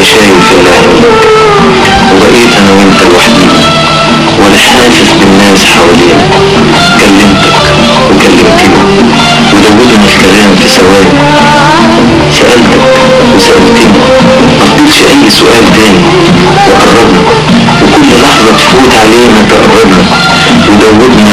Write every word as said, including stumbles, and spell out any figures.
شايف اللي عينيك، وبقيت انا وانت لوحدينا ولا حاسس بالناس حوالينا. كلمتك وكلمتني ودودنا الكلام في ثواني، سألتك وسألتني، مقضيتش اي سؤال تاني، وقربنا وكل لحظة تفوت علينا تقربنا ودودنا